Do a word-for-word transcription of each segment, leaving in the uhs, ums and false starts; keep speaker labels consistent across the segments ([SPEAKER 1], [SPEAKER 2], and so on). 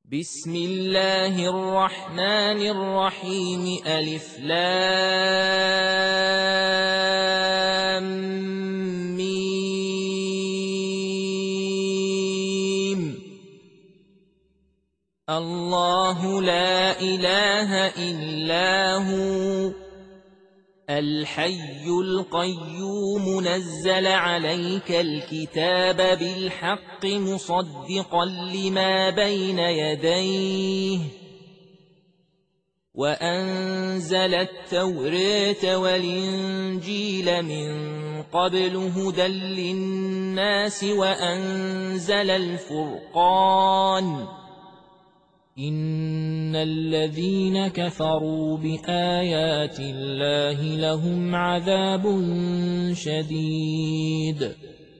[SPEAKER 1] بسم الله الرحمن الرحيم ألف لام ميم الله لا إله إلا هو الحي القيوم نزل عليك الكتاب بالحق مصدقا لما بين يديه وأنزل التوراة والإنجيل من قبل هدى للناس وأنزل الفرقان إن الذين كفروا بآيات الله لهم عذاب شديد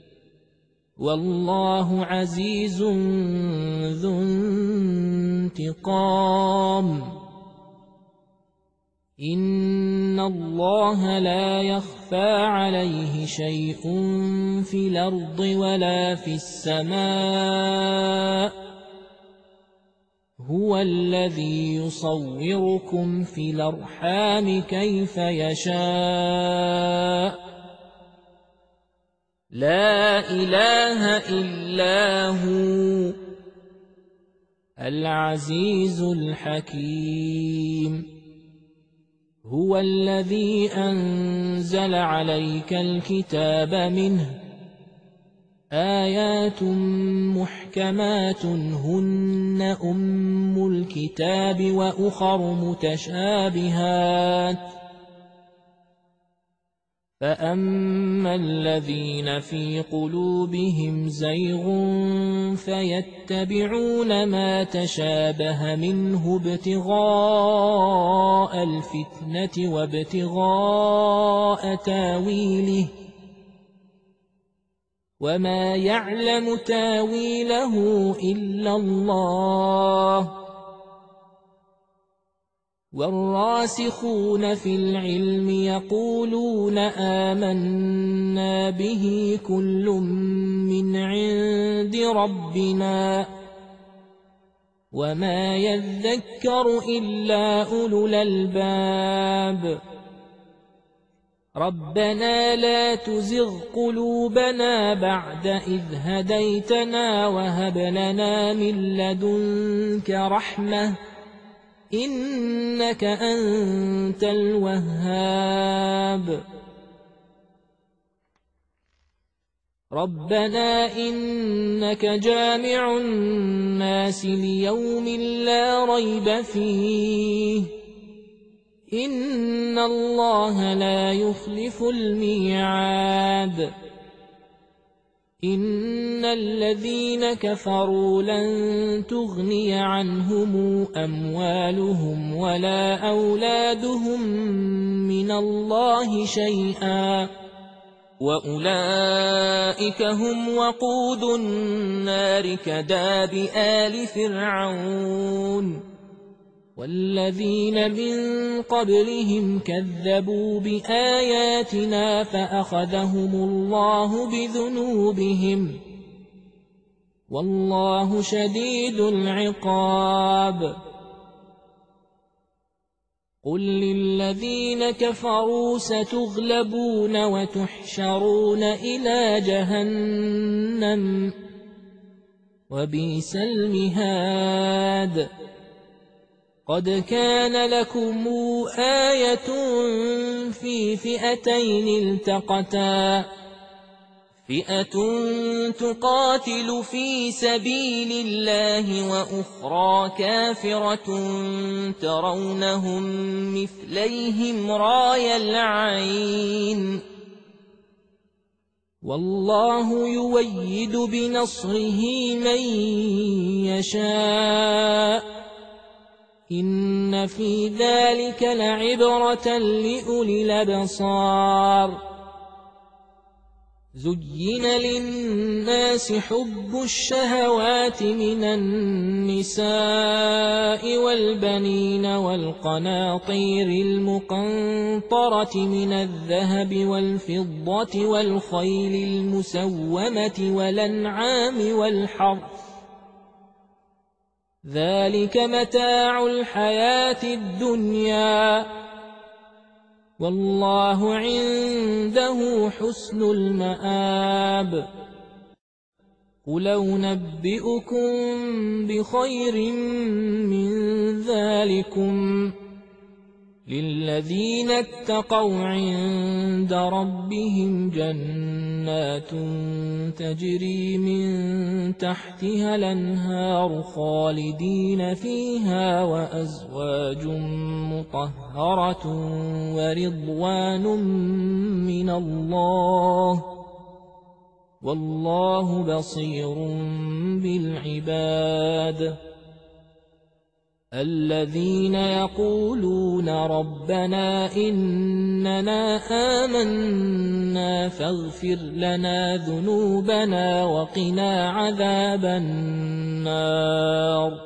[SPEAKER 1] والله عزيز ذو انتقام إن الله لا يخفى عليه شيء في الأرض ولا في السماء هو الذي يصوركم في الأرحام كيف يشاء لا إله إلا هو العزيز الحكيم هو الذي أنزل عليك الكتاب منه آيات محكمات هن أم الكتاب وأخر متشابهات فأما الذين في قلوبهم زيغ فيتبعون ما تشابه منه ابتغاء الفتنة وابتغاء تاويله وما يعلم تاويله إلا الله والراسخون في العلم يقولون آمنا به كل من عند ربنا وما يذكر إلا أولو الألباب ربنا لا تزغ قلوبنا بعد إذ هديتنا وهب لنا من لدنك رحمة إنك أنت الوهاب ربنا إنك جامع الناس ليوم لا ريب فيه إن الله لا يخلف الميعاد إن الذين كفروا لن تغني عنهم أموالهم ولا أولادهم من الله شيئا وأولئك هم وقود النار كداب آل فرعون والذين من قبلهم كذبوا بآياتنا فأخذهم الله بذنوبهم والله شديد العقاب قل للذين كفروا ستغلبون وتحشرون إلى جهنم وبئس المهاد قد كان لكم آية في فئتين التقتا فئة تقاتل في سبيل الله وأخرى كافرة ترونهم مثليهم راي العين والله يؤيد بنصره من يشاء إن في ذلك لعبرة لأولي الأبصار زين للناس حب الشهوات من النساء والبنين والقناطير المقنطرة من الذهب والفضة والخيل المسومة والأنعام والحرث ذلك متاع الحياة الدنيا والله عنده حسن المآب قل أنبئكم بخير من ذلكم للذين اتقوا عند ربهم جنات تجري من تحتها الأنهار خالدين فيها وأزواج مطهرة ورضوان من الله والله بصير بالعباد الذين يقولون ربنا إننا آمنا فاغفر لنا ذنوبنا وقنا عذاب النار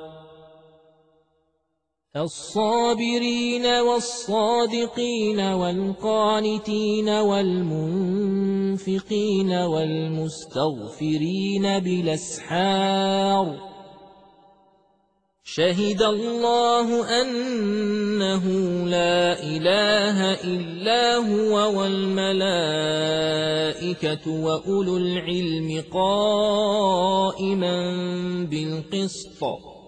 [SPEAKER 1] الصابرين والصادقين والقانتين والمنفقين والمستغفرين بالأسحار شهد الله أنه لا إله إلا هو والملائكة وأولو العلم قائما بالقسط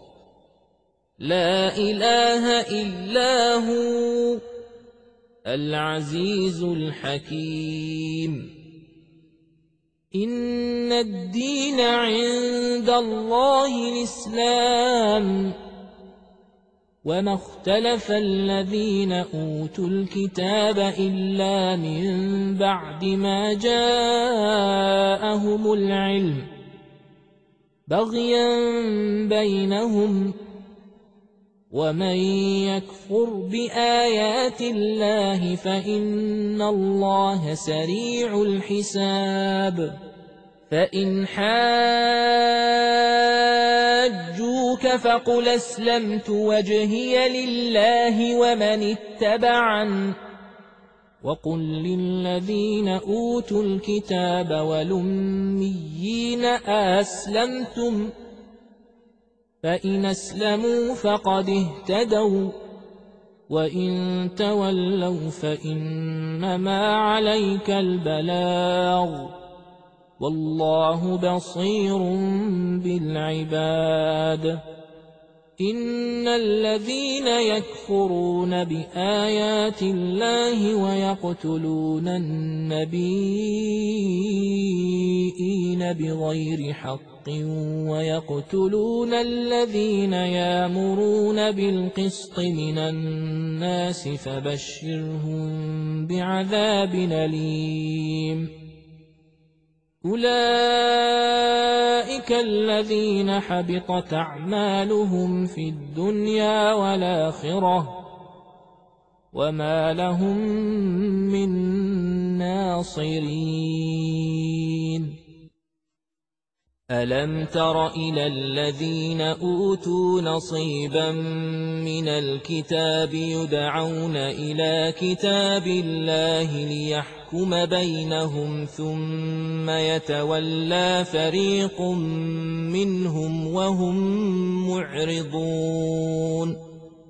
[SPEAKER 1] لا إله إلا هو العزيز الحكيم إن الدين عند الله الإسلام وما اختلف الذين أوتوا الكتاب إلا من بعد ما جاءهم العلم بغيا بينهم ومن يكفر بآيات الله فإن الله سريع الحساب فإن حاجوك فقل أسلمت وجهي لله ومن اتبعن وقل للذين أوتوا الكتاب والأميين أسلمتم فإن أسلموا فقد اهتدوا وإن تولوا فإنما عليك البلاغ والله بصير بالعباد إن الذين يكفرون بآيات الله ويقتلون النبيين بغير حق ويقتلون الذين يأمرون بالقسط من الناس فبشرهم بعذاب أليم أولئك الذين حبطت أعمالهم في الدنيا والآخرة وما لهم من ناصرين ألم تر إلى الذين أوتوا نصيبا من الكتاب يدعون إلى كتاب الله ليحكم بينهم ثم يتولى فريق منهم وهم معرضون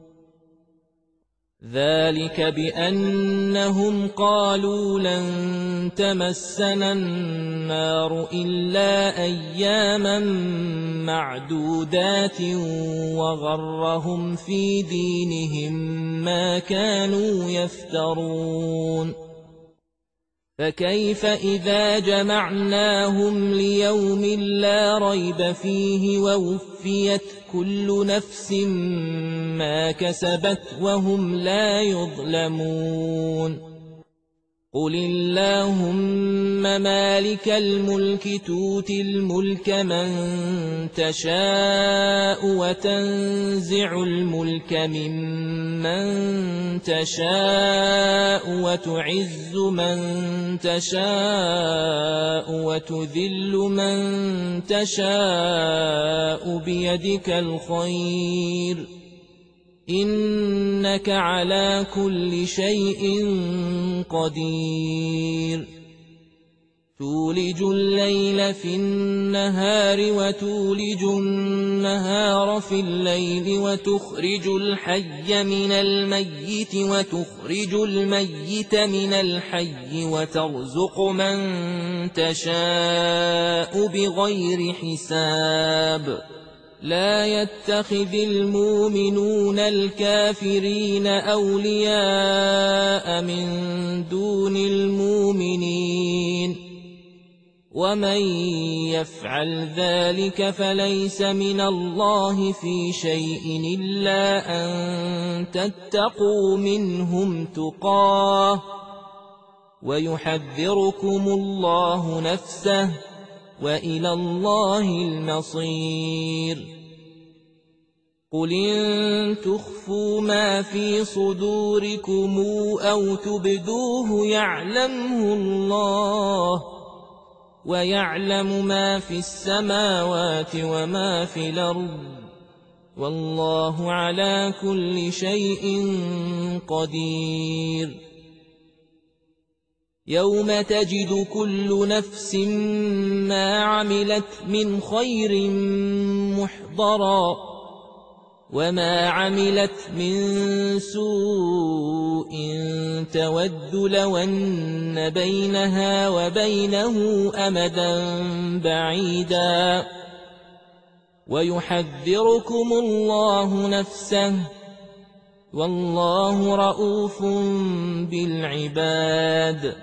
[SPEAKER 1] ذلك بأنهم قالوا لن تمسنا النار إلا أياما معدودات وغرهم في دينهم ما كانوا يفترون فكيف إذا جمعناهم ليوم لا ريب فيه ووفيت كل نفس ما كسبت وهم لا يظلمون قل اللهم مالك الملك تؤتي الملك من تشاء وتنزع الملك ممن تشاء وتعز من تشاء وتذل من تشاء بيدك الخير إنك على كل شيء قدير تولج الليل في النهار وتولج النهار في الليل وتخرج الحي من الميت وتخرج الميت من الحي وترزق من تشاء بغير حساب لا يتخذ المؤمنون الكافرين أولياء من دون المؤمنين ومن يفعل ذلك فليس من الله في شيء إلا أن تتقوا منهم تقاه ويحذركم الله نفسه وإلى الله المصير قل إن تخفوا ما في صدوركم أو تبدوه يعلمه الله ويعلم ما في السماوات وما في الأرض والله على كل شيء قدير يوم تجد كل نفس ما عملت من خير محضرا وما عملت من سوء تود لو أن بينها وبينه أمدا بعيدا ويحذركم الله نفسه والله رءوف بالعباد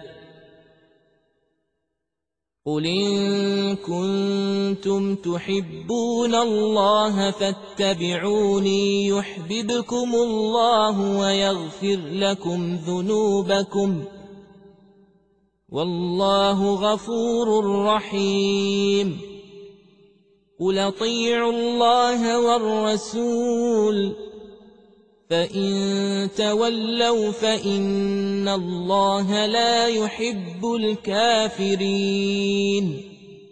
[SPEAKER 1] قل إن كنتم تحبون الله فاتبعوني يحببكم الله ويغفر لكم ذنوبكم والله غفور رحيم قل اطيعوا الله والرسول فإن تولوا فإن الله لا يحب الكافرين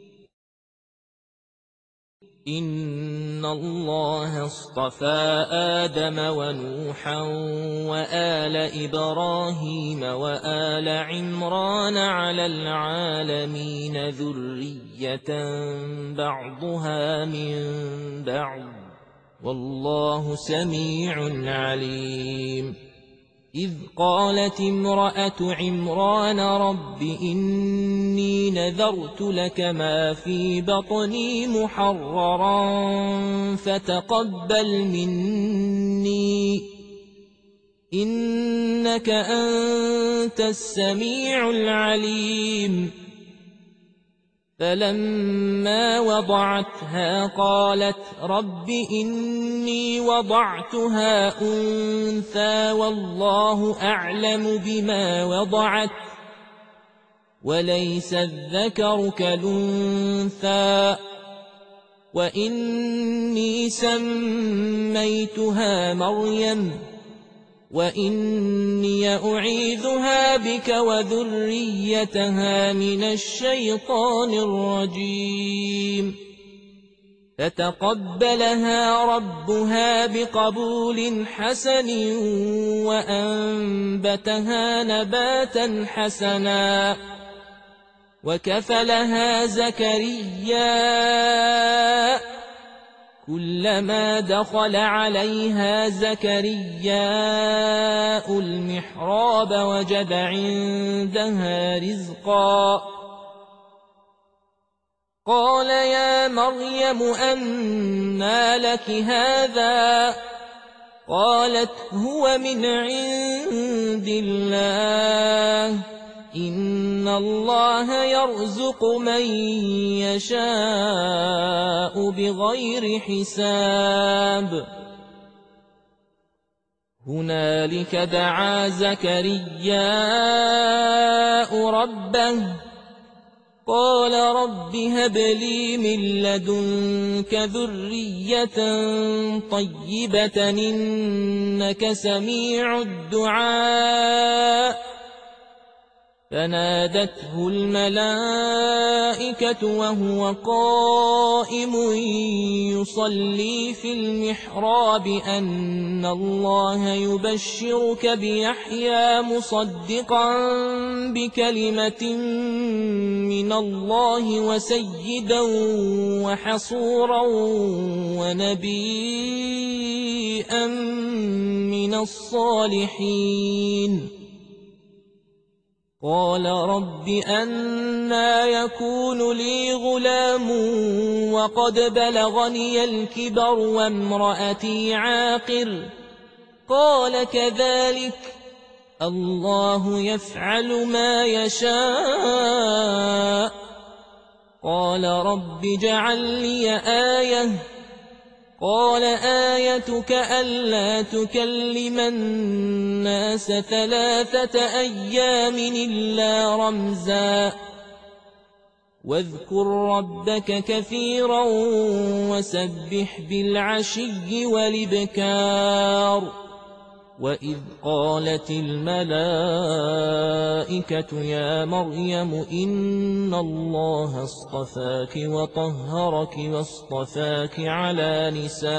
[SPEAKER 1] إن الله اصطفى آدم ونوحا وآل إبراهيم وآل عمران على العالمين ذرية بعضها من بعض والله سميع عليم إذ قالت امرأة عمران رب إني نذرت لك ما في بطني محررا فتقبل مني إنك أنت السميع العليم فلما وضعتها قالت رب إني وضعتها أنثى والله أعلم بما وضعت وليس الذكر كالأنثى وإني سميتها مريم وإني أعيذها بك وذريتها من الشيطان الرجيم فتقبلها ربها بقبول حسن وأنبتها نباتا حسنا وكفلها زكريا كلما دخل عليها زكرياء المحراب وجد عندها رزقا قال يا مريم أنى لك هذا قالت هو من عند الله إن الله يرزق من يشاء بغير حساب هنالك دعا زكرياء ربه قال رب هب لي من لدنك ذرية طيبة إنك سميع الدعاء فنادته الملائكة وهو قائم يصلي في المحراب أن الله يبشرك بيحيى مصدقا بكلمة من الله وسيدا وحصورا ونبيا من الصالحين. قال رب أنى يكون لي غلام وقد بلغني الكبر وامرأتي عاقر؟ قال كذلك الله يفعل ما يشاء. قال رب اجعل لي آية. قال آيتك ألا تكلم الناس ثلاثة أيام إلا رمزا واذكر ربك كثيرا وسبح بالعشي والإبكار. وإذ قالت الملائكة يا مريم إن الله اصطفاك وطهرك واصطفاك على نساء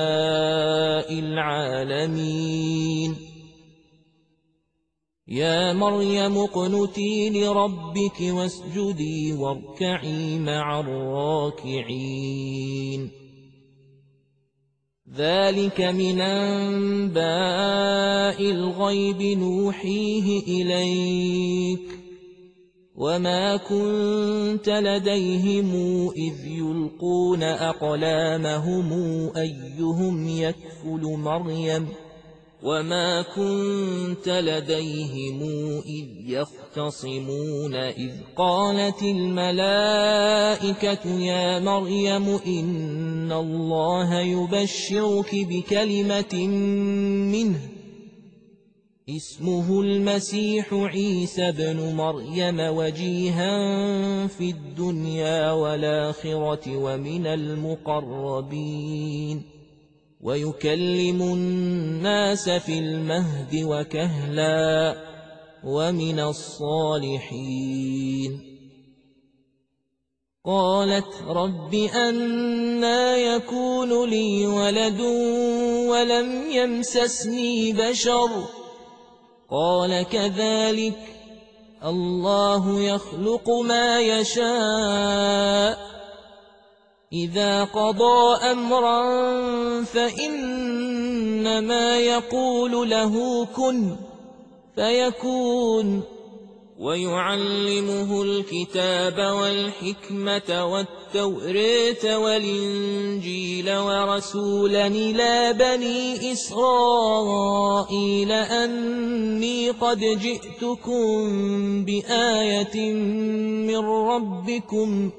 [SPEAKER 1] العالمين. يا مريم اقنتي لربك واسجدي واركعي مع الراكعين. ذلك من أنباء الغيب نوحيه إليك وما كنت لديهم إذ يلقون أقلامهم أيهم يكفل مريم وما كنت لديهم إذ يختصمون إذ قالت الملائكة يا مريم إن الله يبشرك بكلمة منه اسمه المسيح عيسى بن مريم وجيها في الدنيا والآخرة ومن المقربين ويكلم الناس في المهد وكهلا ومن الصالحين. قالت رب أنى يكون لي ولد ولم يمسسني بشر؟ قال كذلك الله يخلق ما يشاء إذا قضى أمرا فإنما يقول له كن فيكون. ويعلمه الكتاب والحكمة والتوراة والإنجيل ورسولا إلى بني إسرائيل أني قد جئتكم بآية من ربكم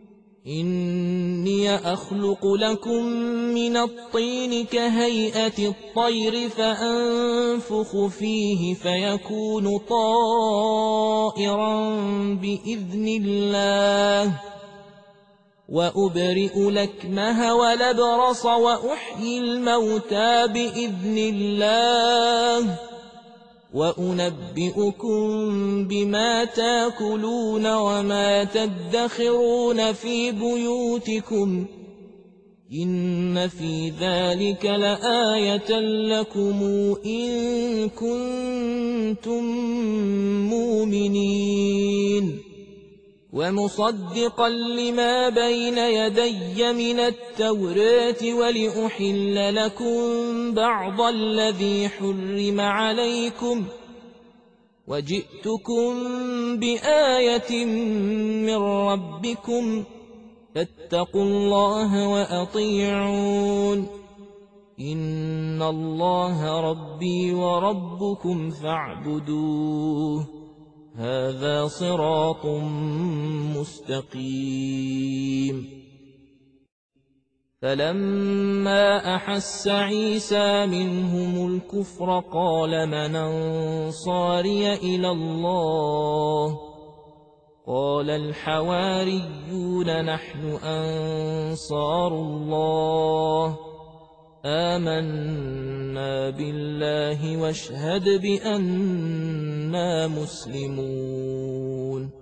[SPEAKER 1] إني أخلق لكم من الطين كهيئة الطير فأنفخ فيه فيكون طائرا بإذن الله وأبرئ الأكمه والأبرص وأحيي الموتى بإذن الله وأنبئكم بما تاكلون وما تدخرون في بيوتكم إن في ذلك لآية لكم إن كنتم مؤمنين. ومصدقا لما بين يدي من التوراة ولأحل لكم بعض الذي حرم عليكم وجئتكم بآية من ربكم فاتقوا الله وأطيعون إن الله ربي وربكم فاعبدوه هذا صراط مستقيم. فلما أحس عيسى منهم الكفر قال من أنصاري إلى الله قال الحواريون نحن أنصار الله آمنا آمنا بالله واشهد بأننا مسلمون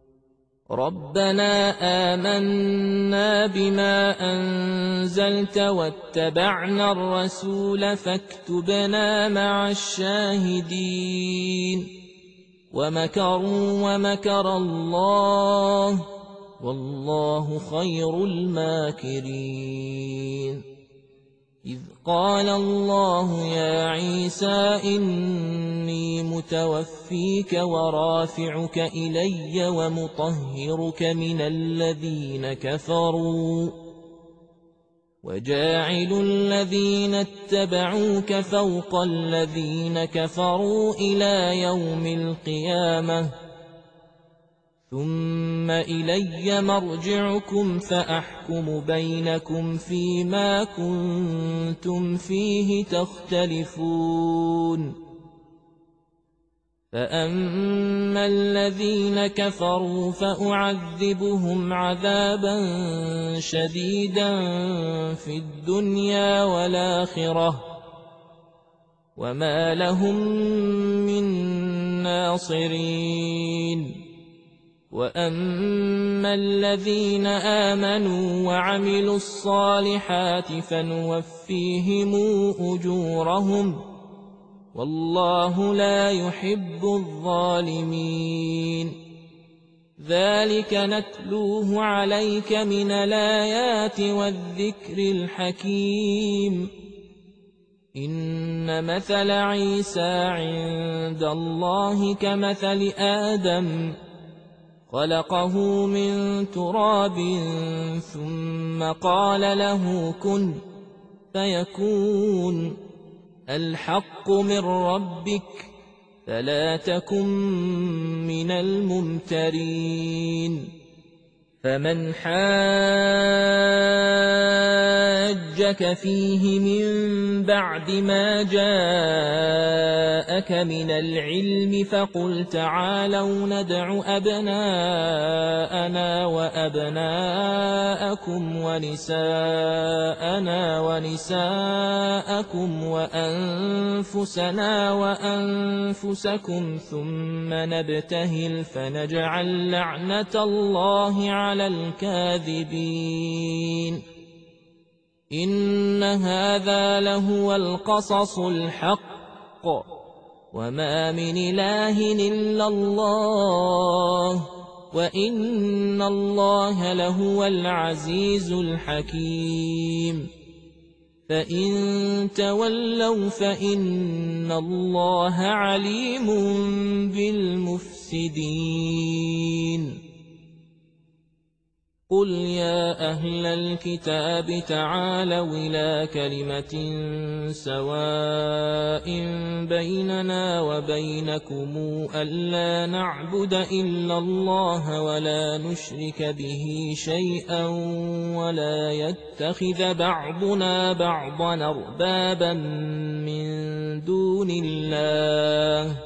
[SPEAKER 1] ربنا آمنا بما أنزلت واتبعنا الرسول فاكتبنا مع الشاهدين ومكروا ومكر الله والله خير الماكرين إذ قال الله يا عيسى إني متوفيك ورافعك إلي ومطهرك من الذين كفروا وجاعل الذين اتبعوك فوق الذين كفروا إلى يوم القيامة ثم إلي مرجعكم فأحكم بينكم فيما كنتم فيه تختلفون فأما الذين كفروا فأعذبهم عذابا شديدا في الدنيا والآخرة وما لهم من ناصرين وأما الذين آمنوا وعملوا الصالحات فنوفيهم أجورهم والله لا يحب الظالمين ذلك نتلوه عليك من الآيات والذكر الحكيم إن مثل عيسى عند الله كمثل آدم خلقه من تراب ثم قال له كن فيكون الحق من ربك فلا تكن من الممترين فمن حاجك فيه من بعد ما جاءك من العلم فقل تعالوا ندع أبناءنا وأبناءكم ونساءنا ونساءكم وأنفسنا وأنفسكم ثم نبتهل فنجعل لعنة الله على الكاذبين إن هذا لهو القصص الحق وما من إله إلا الله وإن الله لهو العزيز الحكيم فإن تولوا فإن الله عليم بالمفسدين قل يا أهل الكتاب تعالوا إلى كلمة سواء بيننا وبينكم ألا نعبد إلا الله ولا نشرك به شيئا ولا يتخذ بعضنا بعضا أربابا من دون الله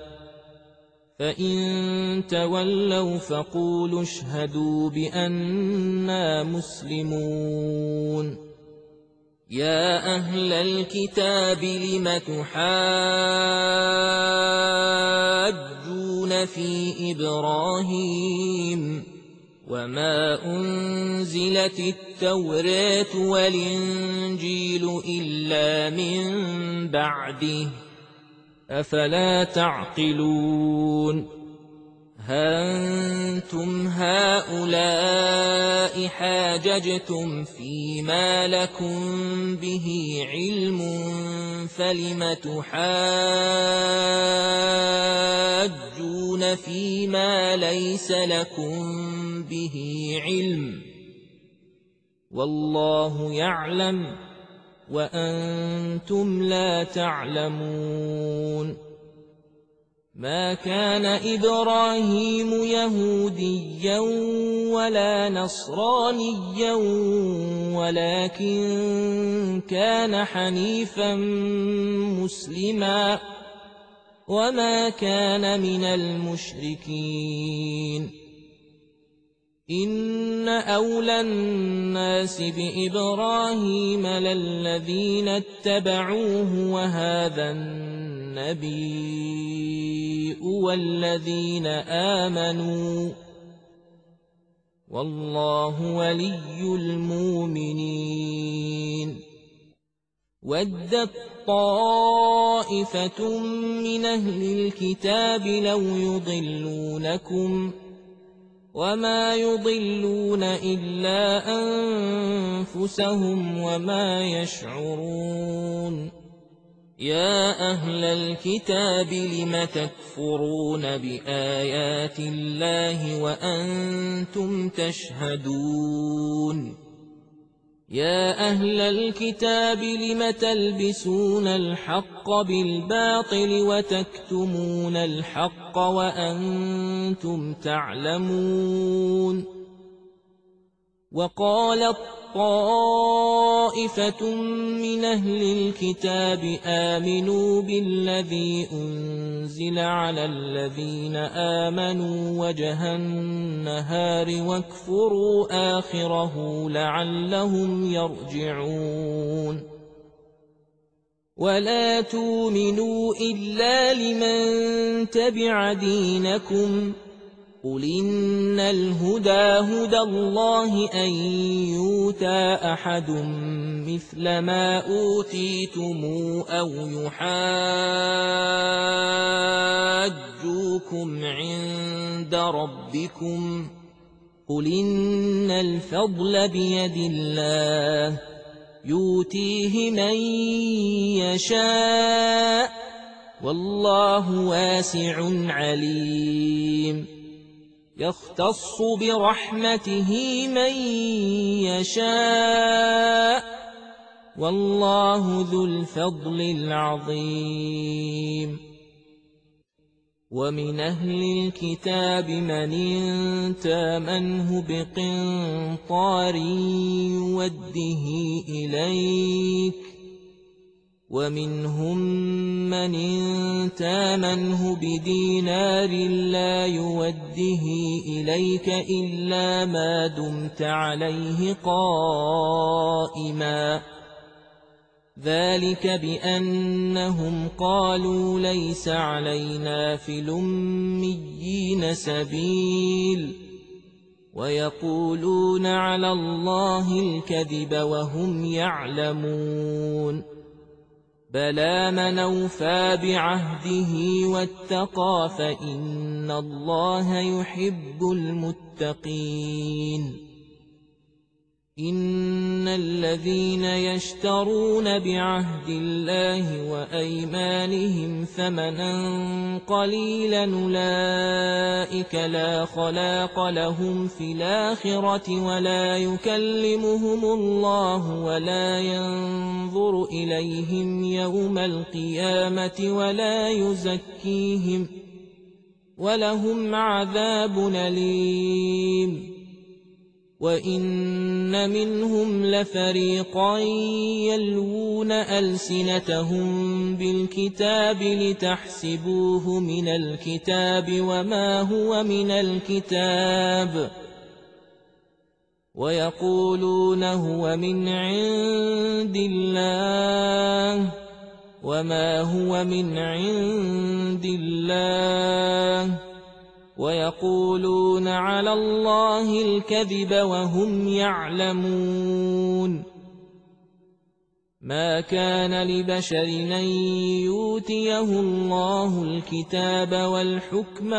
[SPEAKER 1] فإن تولوا فقولوا اشهدوا بأننا مسلمون يا أهل الكتاب لم تحاجون في إبراهيم وما أنزلت التوراة والإنجيل إلا من بعده أفلا تعقلون ها أنتم هؤلاء حاججتم فيما لكم به علم فلم تحاجون فيما ليس لكم به علم والله يعلم وأنتم لا تعلمون ما كان إبراهيم يهوديا ولا نصرانيا ولكن كان حنيفا مسلما وما كان من المشركين إن أولى الناس بإبراهيم للذين اتبعوه وهذا النبي والذين آمنوا والله ولي المؤمنين ودت طائفة من أهل الكتاب لو يضلونكم وما يضلون إلا أنفسهم وما يشعرون يا أهل الكتاب لم تكفرون بآيات الله وأنتم تشهدون يا أهل الكتاب لم تلبسون الحق بالباطل وتكتمون الحق وأنتم تعلمون وقالت طائفة من أهل الكتاب آمنوا بالذي أنزل على الذين آمنوا وجه النهار واكفروا آخره لعلهم يرجعون ولا تؤمنوا إلا لمن تبع دينكم قل إن الهدى هدى الله أن يؤتى أحد مثل ما أوتيتم أو يحاجوكم عند ربكم قل إن الفضل بيد الله يؤتيه من يشاء والله واسع عليم يختص برحمته من يشاء والله ذو الفضل العظيم ومن أهل الكتاب من تامنه بقنطار يوده إليك ومنهم من تامنه بدينار لا يوده إليك إلا ما دمت عليه قائما ذلك بأنهم قالوا ليس علينا في الأميين سبيل ويقولون على الله الكذب وهم يعلمون بلى من أوفى بعهده واتقى فإن الله يحب المتقين إن الذين يشترون بعهد الله وأيمانهم ثمنا قليلا أولئك لا خلاق لهم في الآخرة ولا يكلمهم الله ولا ينظر إليهم يوم القيامة ولا يزكيهم ولهم عذاب أليم وإن منهم لفريقا يلوون ألسنتهم بالكتاب لتحسبوه من الكتاب وما هو من الكتاب ويقولون هو من عند الله وما هو من عند الله ويقولون على الله الكذب وهم يعلمون ما كان لبشر أن يؤتيه الله الكتاب والحكم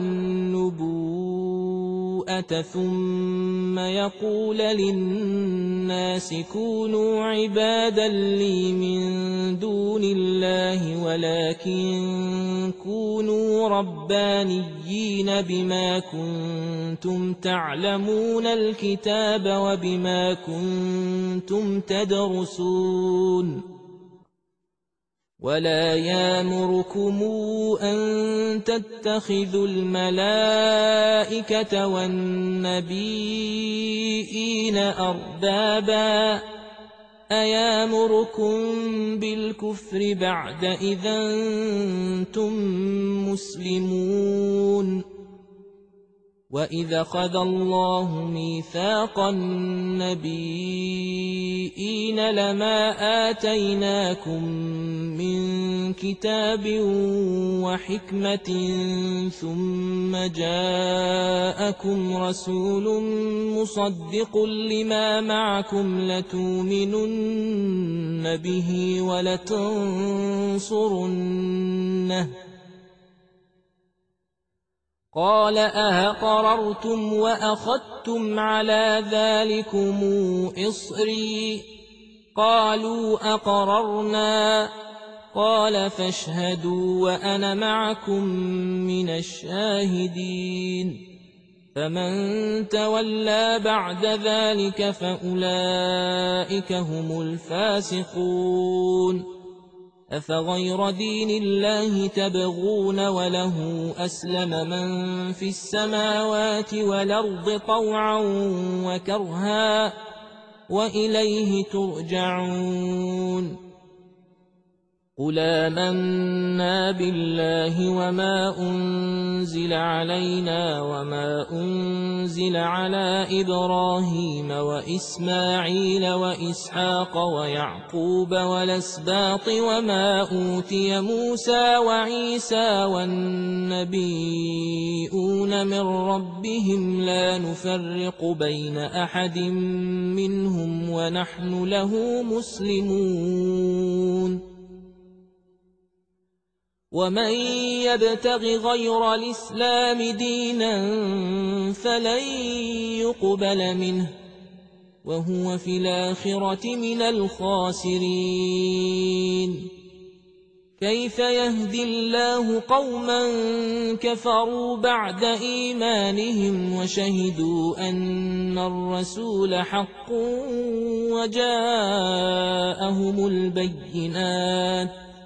[SPEAKER 1] والنبوءة ثم يقول للناس كونوا عبادا لي من دون الله ولكن كونوا ربانيين بما كنتم تعلمون الكتاب وبما كنتم تدرسون ولا يامركم أن تتخذوا الملائكة والنبيين أربابا أيامركم بالكفر بعد إذا أنتم مسلمون وَإِذْ أَخَذَ اللَّهُ مِيثَاقَ النَّبِيِّينَ لَمَا آتَيْنَاكُم مِّن كِتَابٍ وَحِكْمَةٍ ثُمَّ جَاءَكُمْ رَسُولٌ مُّصَدِّقٌ لِّمَا مَعَكُمْ لَتُؤْمِنُنَّ بِهِ وَلَتَنصُرُنَّهُ قَالَ أَأَقْرَرْتُمْ وَأَخَذْتُمْ عَلَىٰ ذَٰلِكُمْ إِصْرِي قَالُوا أَقْرَرْنَا قَالَ فَاشْهَدُوا وَأَنَا مَعَكُم مِّنَ الشَّاهِدِينَ فَمَن تَوَلَّىٰ بَعْدَ ذَٰلِكَ فَأُولَٰئِكَ هُمُ الْفَاسِقُونَ أَفَغَيْرَ دِينِ اللَّهِ تَبْغُونَ وَلَهُ أَسْلَمَ مَن فِي السَّمَاوَاتِ وَالْأَرْضِ طَوْعًا وَكَرْهًا وَإِلَيْهِ تُرْجَعُونَ قُلْ آمَنَّا بِاللَّهِ وَمَا أُنزِلَ عَلَيْنَا وَمَا أُنزِلَ عَلَىٰ إِبْرَاهِيمَ وَإِسْمَاعِيلَ وَإِسْحَاقَ وَيَعْقُوبَ وَالْأَسْبَاطِ وَمَا أُوتِيَ مُوسَىٰ وَعِيسَىٰ وَالنَّبِيُّونَ مِن رَّبِّهِمْ لَا نُفَرِّقُ بَيْنَ أَحَدٍ مِّنْهُمْ وَنَحْنُ لَهُ مُسْلِمُونَ وَمَن يَبْتَغِ غَيْرَ الْإِسْلَامِ دِينًا فَلَن يُقْبَلَ مِنْهُ وَهُوَ فِي الْآخِرَةِ مِنَ الْخَاسِرِينَ كَيْفَ يَهْدِي اللَّهُ قَوْمًا كَفَرُوا بَعْدَ إِيمَانِهِمْ وَشَهِدُوا أَنَّ الرَّسُولَ حَقٌّ وَجَاءَهُمُ الْبَيِّنَاتُ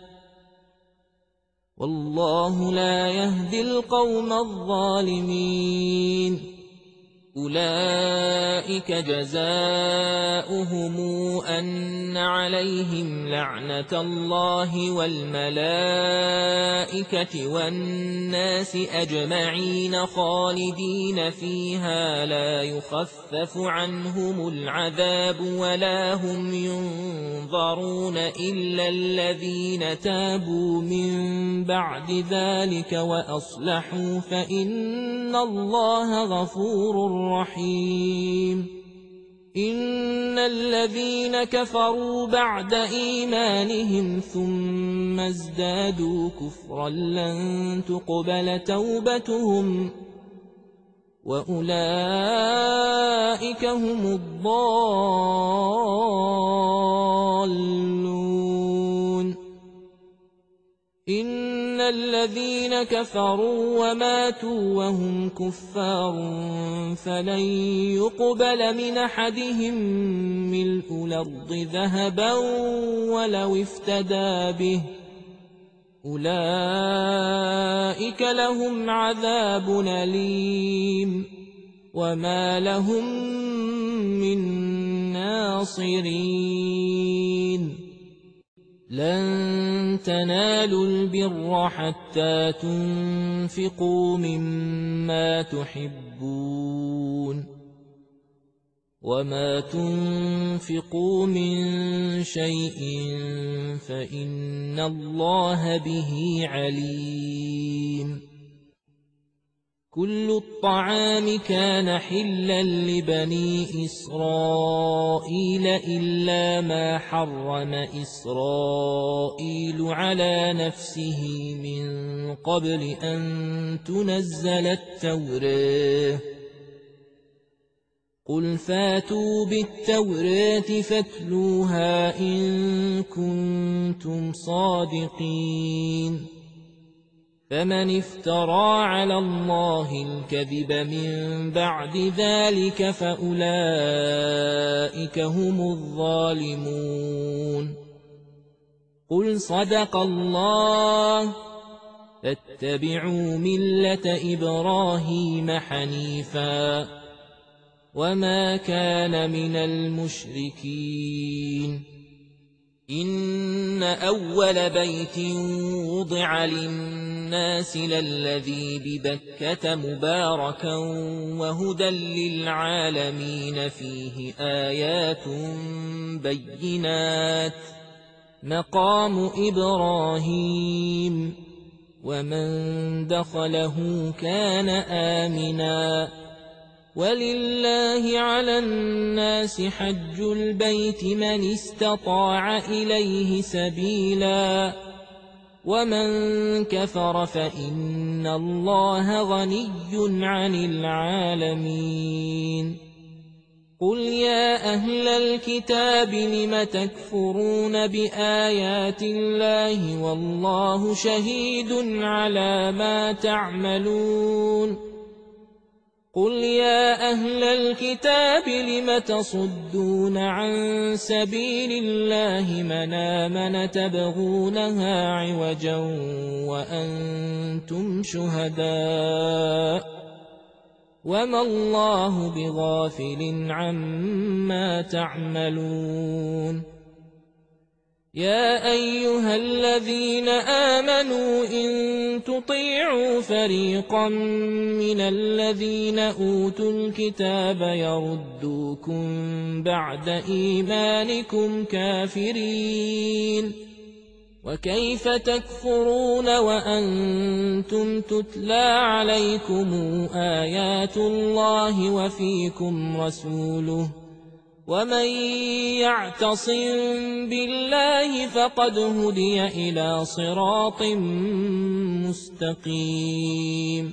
[SPEAKER 1] وَاللَّهُ لَا يَهْدِي الْقَوْمَ الظَّالِمِينَ أُولَئِكَ جَزَاؤُهُمْ أَنَّ عَلَيْهِمْ لَعْنَةَ اللَّهِ وَالْمَلَائِكَةِ وَالنَّاسِ أَجْمَعِينَ خَالِدِينَ فِيهَا لَا يُخَفَّفُ عَنْهُمُ الْعَذَابُ وَلَا هُمْ يُنظَرُونَ إِلَّا الَّذِينَ تَابُوا مِن بَعْدِ ذَلِكَ وَأَصْلَحُوا فَإِنَّ اللَّهَ غَفُورٌ رحيم إن الذين كفروا بعد إيمانهم ثم ازدادوا كفرا لن تقبل توبتهم وأولئك هم الضالون إن الذين كفروا وماتوا وهم كفار فلن يقبل من أحدهم ملء الأرض ذهبا ولو افتدى به أولئك لهم عذاب أليم وما لهم من ناصرين لن تنالوا البر حتى تنفقوا مما تحبون وما تنفقوا من شيء فإن الله به عليم كل الطعام كان حلا لبني إسرائيل إلا ما حرم إسرائيل على نفسه من قبل أن تنزل التوراة قل فاتوا بالتوراة فاتلوها إن كنتم صادقين فمن افترى على الله الكذب من بعد ذلك فأولئك هم الظالمون قل صدق الله فاتبعوا ملة إبراهيم حنيفا وما كان من المشركين إن أول بيت وضع للناس للذي ببكة مباركا وهدى للعالمين فيه آيات بينات مقام إبراهيم ومن دخله كان آمنا ولله على الناس حج البيت من استطاع إليه سبيلا ومن كفر فإن الله غني عن العالمين قل يا أهل الكتاب لم تكفرون بآيات الله والله شهيد على ما تعملون قل يا أهل الكتاب لم تصدون عن سبيل الله من آمن تبغونها عوجا وأنتم شهداء وما الله بغافل عما تعملون يا أيها الذين آمنوا إن تطيعوا فريقا من الذين أوتوا الكتاب يردوكم بعد إيمانكم كافرين وكيف تكفرون وأنتم تتلى عليكم آيات الله وفيكم رسوله ومن يعتصم بالله فقد هدي إلى صراط مستقيم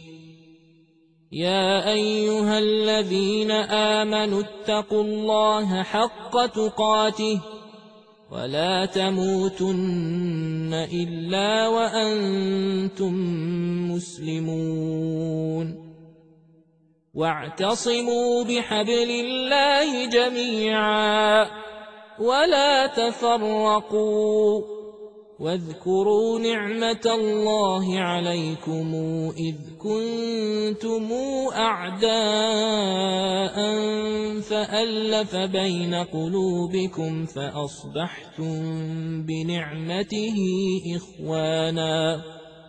[SPEAKER 1] يا أيها الذين آمنوا اتقوا الله حق تقاته ولا تموتن إلا وأنتم مسلمون واعتصموا بحبل الله جميعا ولا تفرقوا واذكروا نعمة الله عليكم إذ كنتم أعداء فألف بين قلوبكم فأصبحتم بنعمته إخوانا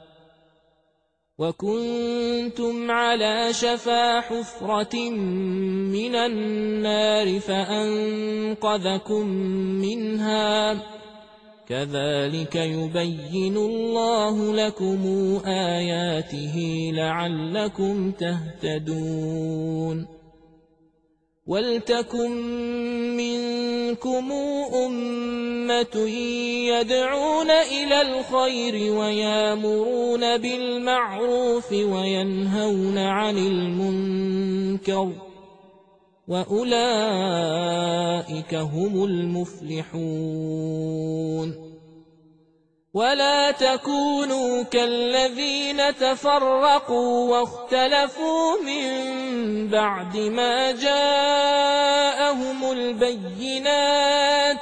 [SPEAKER 1] وكنتم على شفا حفرة من النار فأنقذكم منها كذلك يبين الله لكم آياته لعلكم تهتدون ولتكن منكم أمة يدعون إلى الخير ويامرون بالمعروف وينهون عن المنكر وأولئك هم المفلحون ولا تكونوا كالذين تفرقوا واختلفوا من بعد ما جاءهم البينات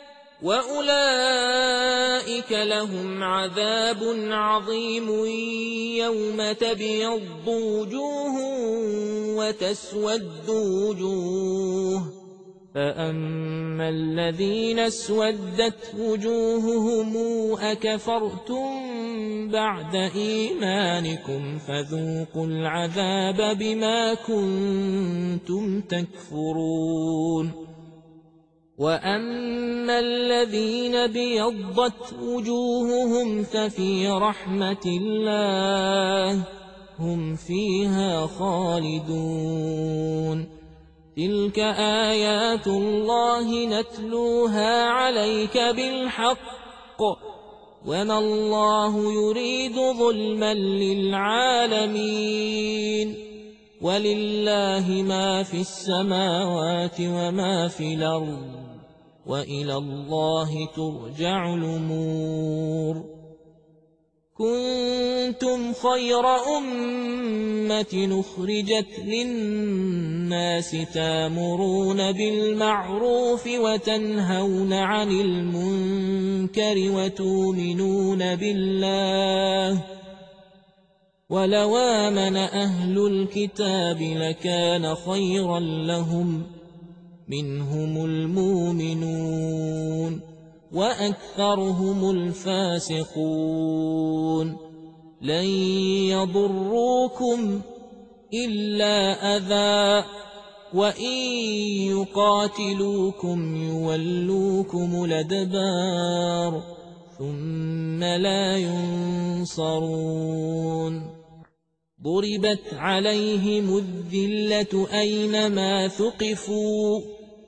[SPEAKER 1] وأولئك لهم عذاب عظيم يوم تبيض وجوه وتسود وجوه فأما الذين اسودت وجوههم أكفرتم بعد إيمانكم فذوقوا العذاب بما كنتم تكفرون وأما الذين بيضت وجوههم ففي رحمة الله هم فيها خالدون تلك آيات الله نتلوها عليك بالحق وما الله يريد ظلما للعالمين ولله ما في السماوات وما في الأرض وإلى الله ترجع الأمور كنتم خير أمة أخرجت للناس تامرون بالمعروف وتنهون عن المنكر وتؤمنون بالله ولو آمن أهل الكتاب لكان خيرا لهم منهم المؤمنون وأكثرهم الفاسقون لن يضروكم إلا أذى وإن يقاتلوكم يولوكم الأدبار ثم لا ينصرون ضربت عليهم الذلة أينما ثقفوا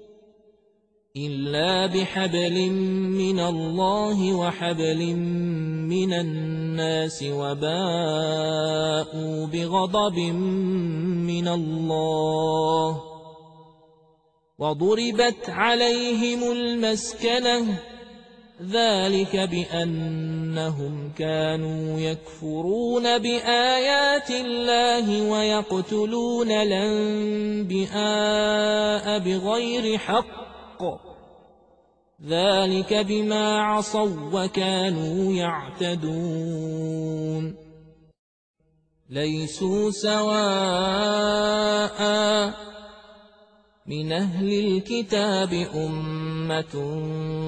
[SPEAKER 1] إلا بحبل من الله وحبل من الناس وباءوا بغضب من الله وضربت عليهم المسكنة ذلك بأنهم كانوا يكفرون بآيات الله ويقتلون الأنبياء بغير حق ذلك بما عصوا وكانوا يعتدون ليسوا سواء من أهل الكتاب أمة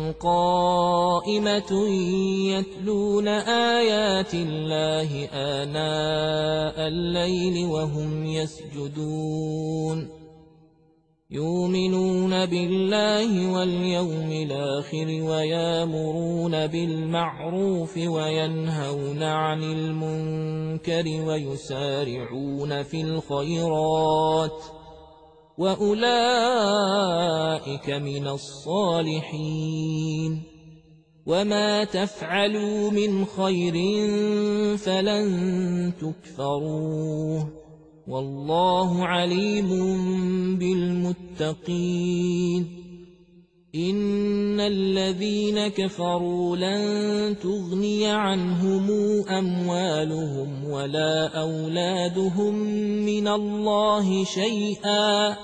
[SPEAKER 1] قائمة يتلون آيات الله آناء الليل وهم يسجدون يؤمنون بالله واليوم الآخر ويامرون بالمعروف وينهون عن المنكر ويسارعون في الخيرات وأولئك من الصالحين وما تفعلوا من خير فلن تكفروه والله عليم بالمتقين إن الذين كفروا لن تغني عنهم أموالهم ولا أولادهم من الله شيئا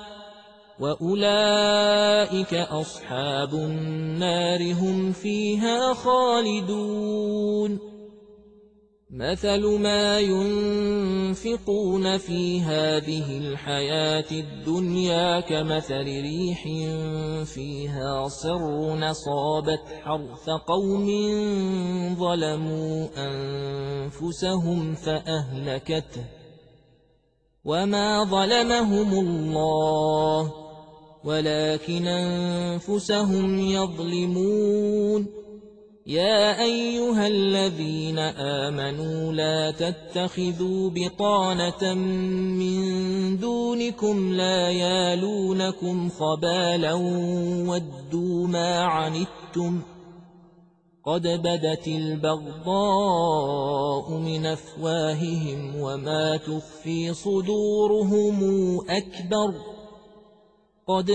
[SPEAKER 1] وأولئك أصحاب النار هم فيها خالدون مثل ما ينفقون في هذه الحياة الدنيا كمثل ريح فيها صر أصابت حرث قوم ظلموا أنفسهم فأهلكته وما ظلمهم الله ولكن أنفسهم يظلمون يا أيها الذين آمنوا لا تتخذوا بطانة من دونكم لا يالونكم خبالا ودوا ما عنتم قد بدت البغضاء من أفواههم وما تخفي صدورهم أكبر قد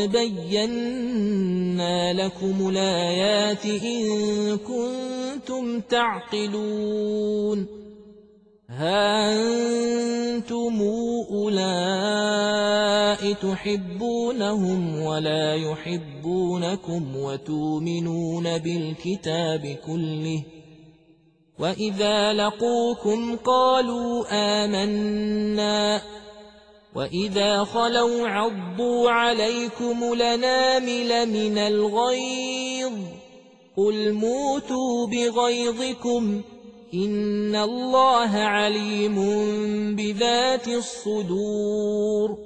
[SPEAKER 1] بينا لكم الآيات إن كنتم تعقلون ها أنتم أولئك تحبونهم ولا يحبونكم وتؤمنون بالكتاب كله وإذا لقوكم قالوا آمنا وإذا خلوا عضوا عليكم لنامل من الغيظ قل موتوا بغيظكم إن الله عليم بذات الصدور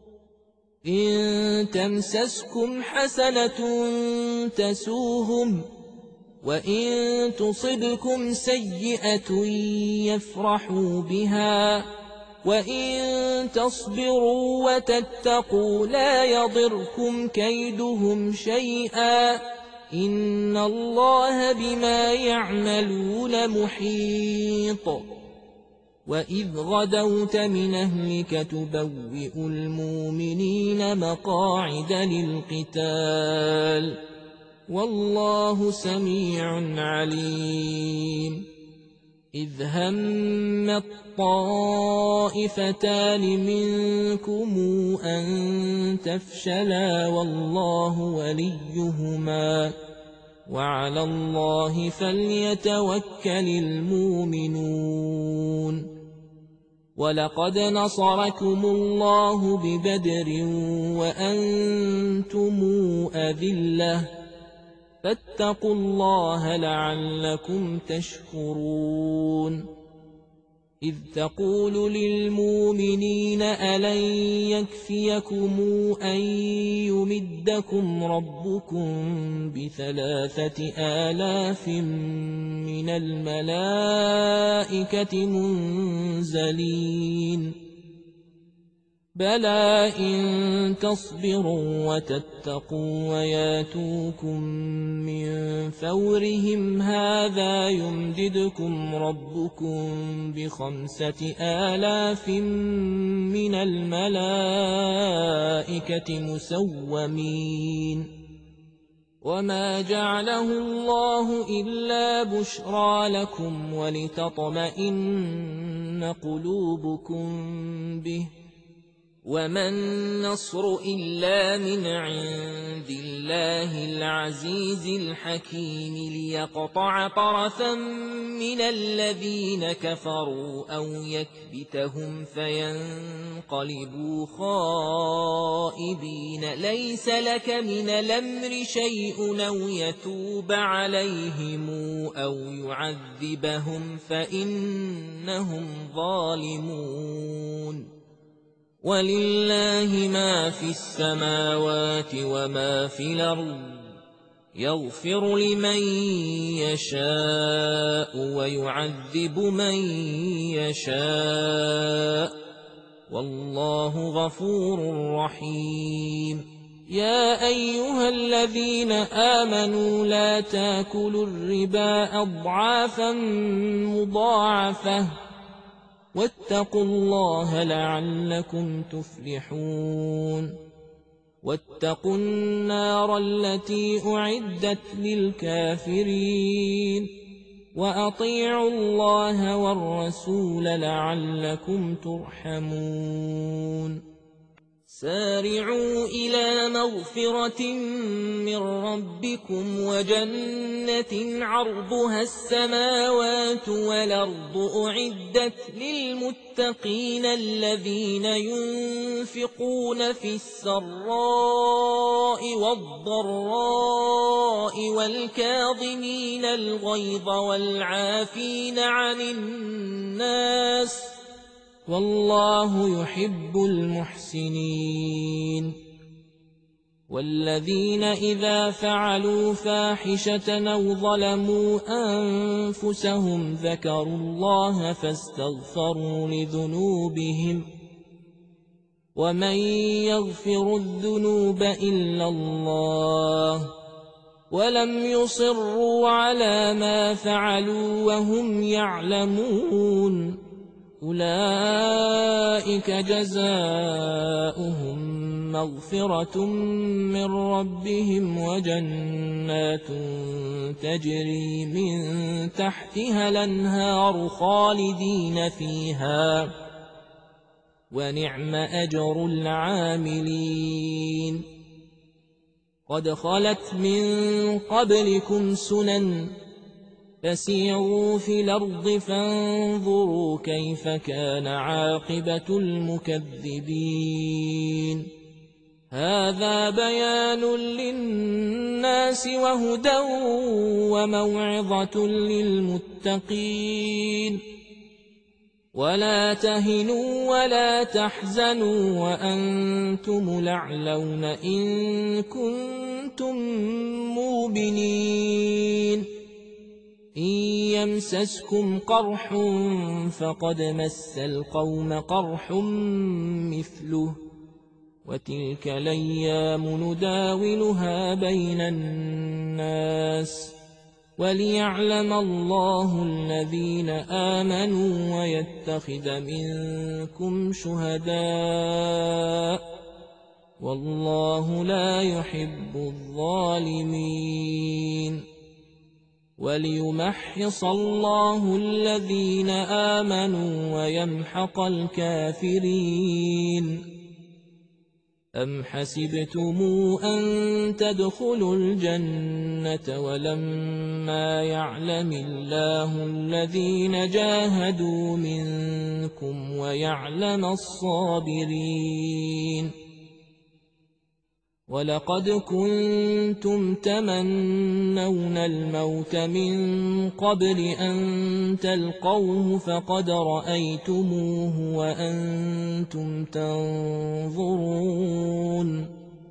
[SPEAKER 1] إن تمسسكم حسنة تسوهم وإن تصبكم سيئة يفرحوا بها وإن تصبروا وتتقوا لا يضركم كيدهم شيئا إن الله بما يعملون محيط وإذ غدوت من أهلك تبوئ المؤمنين مقاعد للقتال والله سميع عليم إذ هم الطائفتان منكم أن تفشلا والله وليهما وعلى الله فليتوكل المؤمنون ولقد نصركم الله ببدر وأنتم أذلة فاتقوا الله لعلكم تشكرون إذ تقول للمؤمنين ألن يكفيكم أن يمدكم ربكم بثلاثة آلاف من الملائكة منزلين بلى إن تصبروا وتتقوا وياتوكم من فورهم هذا يمددكم ربكم بخمسة آلاف من الملائكة مسومين وما جعله الله إلا بشرى لكم ولتطمئن قلوبكم به وما النصر إلا من عند الله العزيز الحكيم ليقطع طرفا من الذين كفروا أو يكبتهم فينقلبوا خائبين ليس لك من الأمر شيء أو يتوب عليهم أو يعذبهم فإنهم ظالمون ولله ما في السماوات وما في الأرض يغفر لمن يشاء ويعذب من يشاء والله غفور رحيم يا أيها الذين آمنوا لا تاكلوا الربا أضعافا مضاعفة واتقوا الله لعلكم تفلحون واتقوا النار التي أعدت للكافرين وأطيعوا الله والرسول لعلكم ترحمون سارعوا إلى مغفرة من ربكم وجنة عرضها السماوات والأرض أعدت للمتقين الذين ينفقون في السراء والضراء والكاظمين الغيظ والعافين عن الناس والله يحب المحسنين والذين إذا فعلوا فاحشة أو ظلموا أنفسهم ذكروا الله فاستغفروا لذنوبهم ومن يغفر الذنوب إلا الله ولم يصروا على ما فعلوا وهم يعلمون أولئك جزاؤهم مغفرة من ربهم وجنات تجري من تحتها الأنهار خالدين فيها ونعم أجر العاملين قد خلت من قبلكم سنن فسيروا في الأرض فانظروا كيف كان عاقبة المكذبين هذا بيان للناس وهدى وموعظة للمتقين ولا تهنوا ولا تحزنوا وأنتم الأعلون إن كنتم مؤمنين إن يمسسكم قرح فقد مس القوم قرح مثله وتلك الأيام نداولها بين الناس وليعلم الله الذين آمنوا ويتخذ منكم شهداء والله لا يحب الظالمين وليمحص الله الذين آمنوا ويمحق الكافرين أم حسبتم أن تدخلوا الجنة ولما يعلم الله الذين جاهدوا منكم ويعلم الصابرين ولقد كنتم تمنون الموت من قبل أن تلقوه فقد رأيتموه وأنتم تنظرون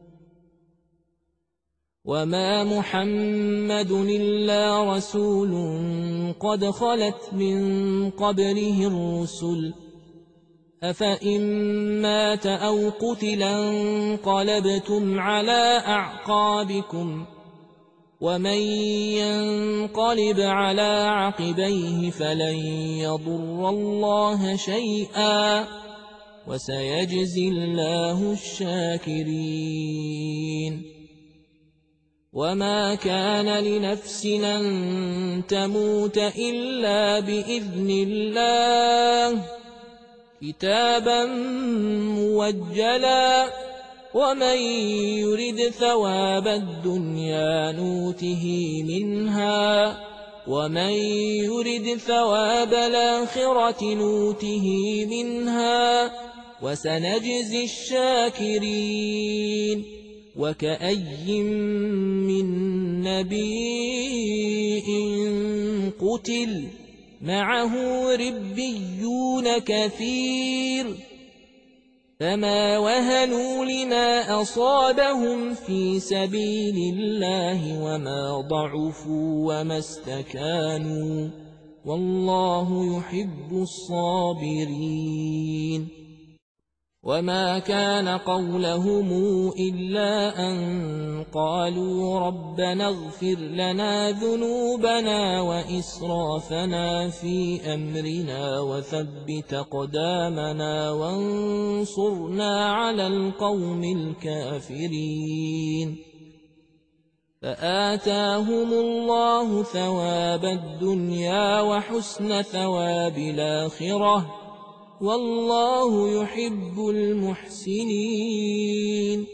[SPEAKER 1] وما محمد إلا رسول قد خلت من قبله الرسل أفإن مات أو قتلا انقلبتم على أعقابكم ومن ينقلب على عقبيه فلن يضر الله شيئا وسيجزي الله الشاكرين وما كان لنفس أن تموت إلا بإذن الله كتابا موجلا ومن يرد ثواب الدنيا نوته منها ومن يرد ثواب الآخرة نوته منها وسنجزي الشاكرين وكأي من نبي قتل معه ربيون كثير فما وهنوا لما أصابهم في سبيل الله وما ضعفوا وما استكانوا والله يحب الصابرين وما كان قولهم إلا أن قالوا ربنا اغفر لنا ذنوبنا وإسرافنا في أمرنا وثبت أقدامنا وانصرنا على القوم الكافرين فآتاهم الله ثواب الدنيا وحسن ثواب الآخرة والله يحب المحسنين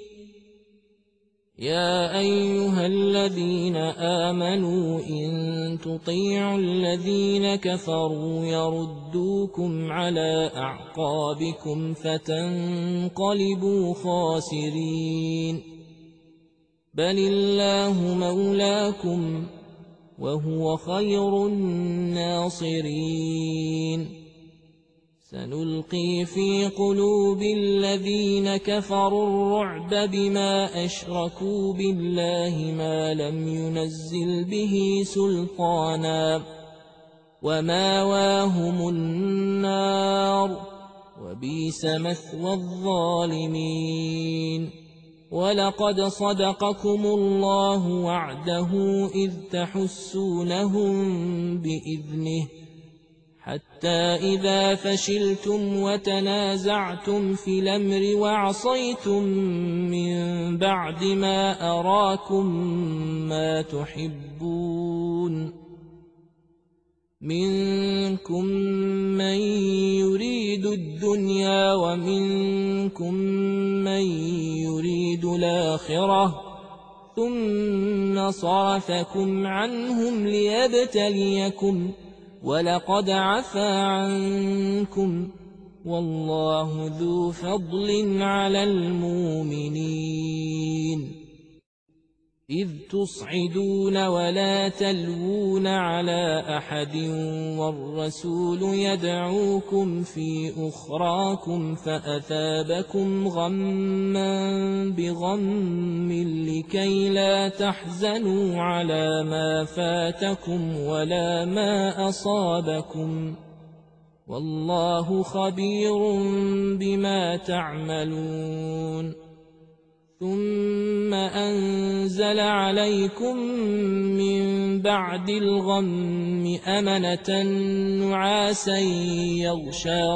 [SPEAKER 1] يا أيها الذين آمنوا إن تطيعوا الذين كفروا يردوكم على أعقابكم فتنقلبوا خاسرين بل الله مولاكم وهو خير الناصرين سنلقي في قلوب الذين كفروا الرعب بما أشركوا بالله ما لم ينزل به سلطانا وماواهم النار وبئس مثوى الظالمين ولقد صدقكم الله وعده إذ تحسونهم بإذنه حتى إذا فشلتم وتنازعتم في الأمر وعصيتم من بعد ما أراكم ما تحبون منكم من يريد الدنيا ومنكم من يريد الآخرة ثم صرفكم عنهم ليبتليكم ولقد عفا عنكم والله ذو فضل على المؤمنين إذ تصعدون ولا تلوون على أحد والرسول يدعوكم في أخراكم فأثابكم غما بغم لكي لا تحزنوا على ما فاتكم ولا ما أصابكم والله خبير بما تعملون ثم أنزل عليكم من بعد الغم أمنة نعاسا يغشى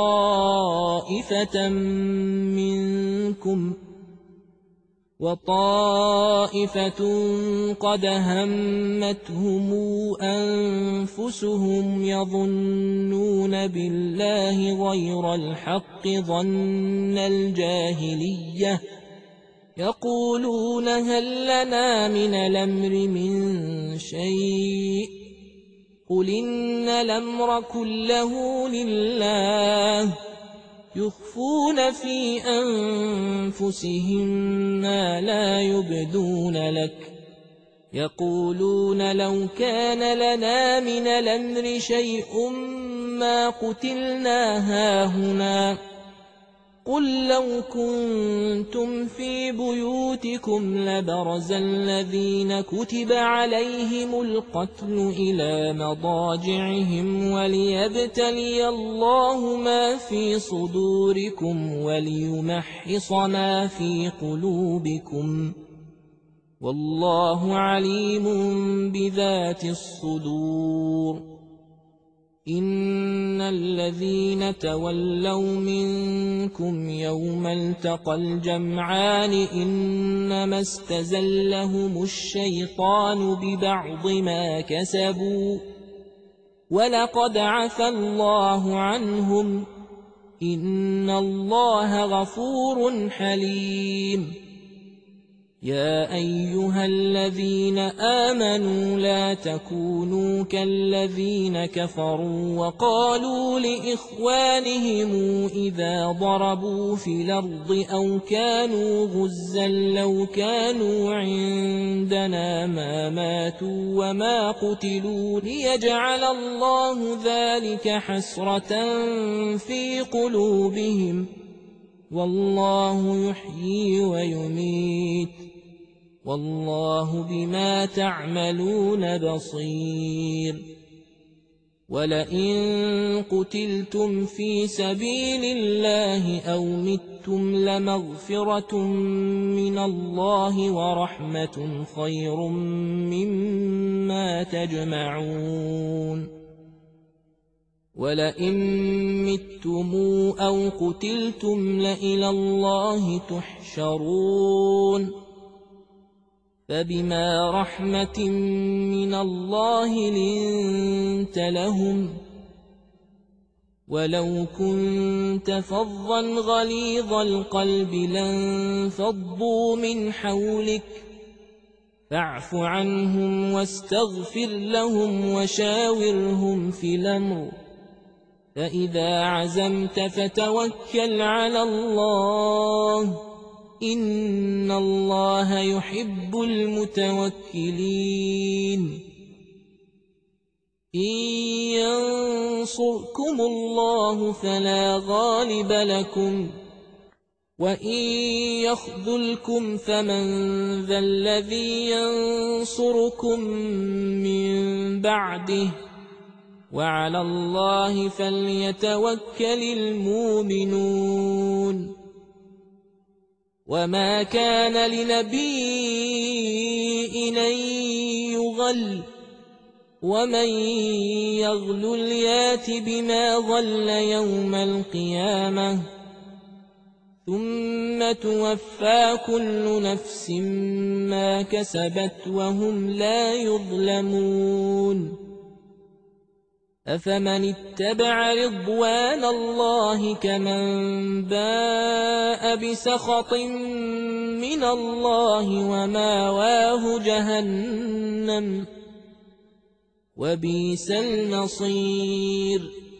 [SPEAKER 1] طائفة منكم وطائفة قد همتهم أنفسهم يظنون بالله غير الحق ظن الجاهلية يقولون هل لنا من الأمر من شيء قل إن الأمر كله لله يخفون في أنفسهم ما لا يبدون لك يقولون لو كان لنا من الأمر شيء ما قتلنا هاهنا قل لو كنتم في بيوتكم لبرز الذين كتب عليهم القتل إلى مضاجعهم وليبتلي الله ما في صدوركم وليمحص ما في قلوبكم والله عليم بذات الصدور إن الذين تولوا منكم يوم التقى الجمعان إنما استزلهم الشيطان ببعض ما كسبوا ولقد عفى الله عنهم إن الله غفور حليم يا أيها الذين آمنوا لا تكونوا كالذين كفروا وقالوا لإخوانهم إذا ضربوا في الأرض أو كانوا غزا لو كانوا عندنا ما ماتوا وما قتلوا ليجعل الله ذلك حسرة في قلوبهم والله يحيي ويميت والله بما تعملون بصير ولئن قتلتم في سبيل الله أو متم لمغفرة من الله ورحمة خير مما تجمعون ولئن متم أو قتلتم لإلى الله تحشرون فبما رحمة من الله لنت لهم ولو كنت فظا غليظ القلب لانفضوا من حولك فاعف عنهم واستغفر لهم وشاورهم في الأمر فإذا عزمت فتوكل على الله إن الله يحب المتوكلين إن ينصركم الله فلا غالب لكم وإن يخذلكم فمن ذا الذي ينصركم من بعده وعلى الله فليتوكل المؤمنون وما كان لنبي أن يغل ومن يغل يات بما غل يوم القيامة ثم توفى كل نفس ما كسبت وهم لا يظلمون أفمن اتبع رضوان الله كمن باء بسخط من الله وماواه جهنم وبئس المصير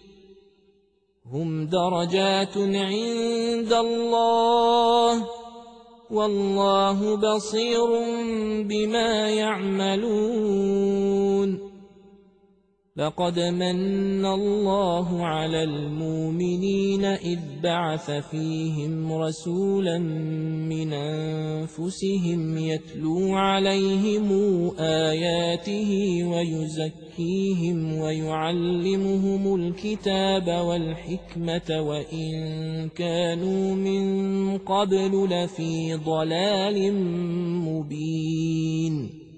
[SPEAKER 1] هم درجات عند الله والله بصير بما يعملون لقد من الله على المؤمنين إذ بعث فيهم رسولا من أنفسهم يتلو عليهم آياته ويزكيهم ويعلمهم الكتاب والحكمة وإن كانوا من قبل لفي ضلال مبين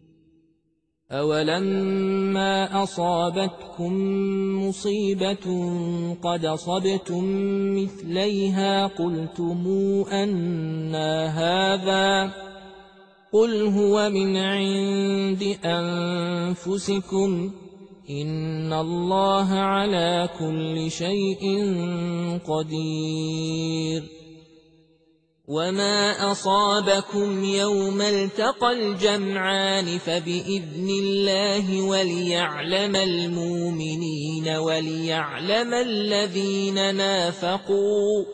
[SPEAKER 1] أولما أصابتكم مصيبة قد أصبتم مثليها قلتم أنى هذا قل هو من عند أنفسكم إن الله على كل شيء قدير وما أصابكم يوم التقى الجمعان فبإذن الله وليعلم المؤمنين وليعلم الذين نافقوا.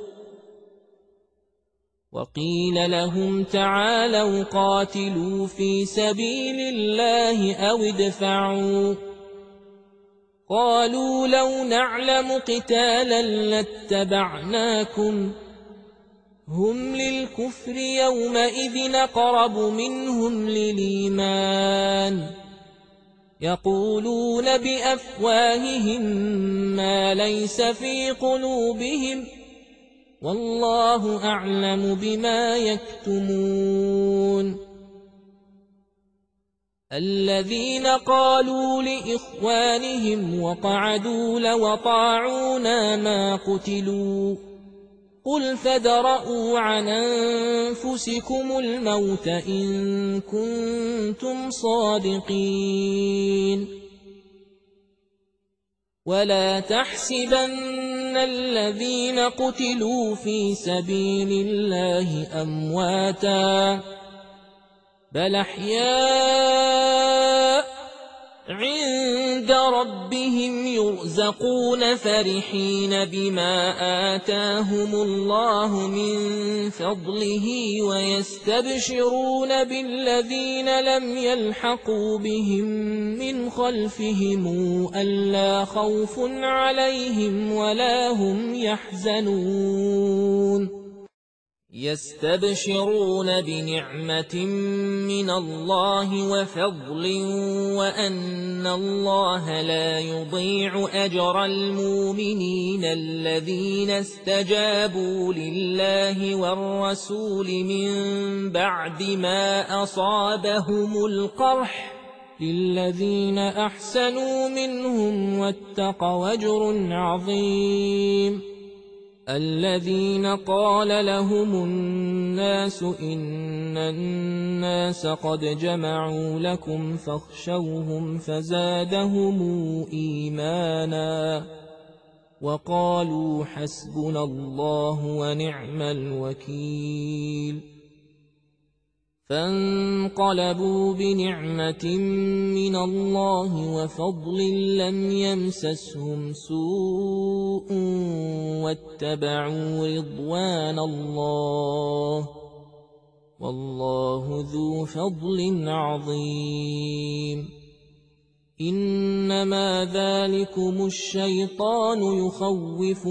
[SPEAKER 1] وقيل لهم تعالوا قاتلوا في سبيل الله أو ادفعوا. قالوا لو نعلم قتالا لاتبعناكم هم للكفر يومئذ أقرب منهم للإيمان يقولون بأفواههم ما ليس في قلوبهم والله أعلم بما يكتمون. الذين قالوا لإخوانهم وقعدوا لو طاعونا ما قتلوا قل فادرءوا عن أنفسكم الموت إن كنتم صادقين. ولا تحسبن الذين قتلوا في سبيل الله أمواتا بل أحياء عند ربهم يرزقون فرحين بما آتاهم الله من فضله ويستبشرون بالذين لم يلحقوا بهم من خلفهم ألا خوف عليهم ولا هم يحزنون. يستبشرون بنعمة من الله وفضل وأن الله لا يضيع أجر المؤمنين الذين استجابوا لله والرسول من بعد ما أصابهم القرح للذين أحسنوا منهم واتقوا أجر عظيم. الذين قال لهم الناس إن الناس قد جمعوا لكم فاخشوهم فزادهم إيمانا وقالوا حسبنا الله ونعم الوكيل. فانقلبوا بنعمة من الله وفضل لم يمسسهم سوء واتبعوا رضوان الله والله ذو فضل عظيم. إنما ذلكم الشيطان يخوف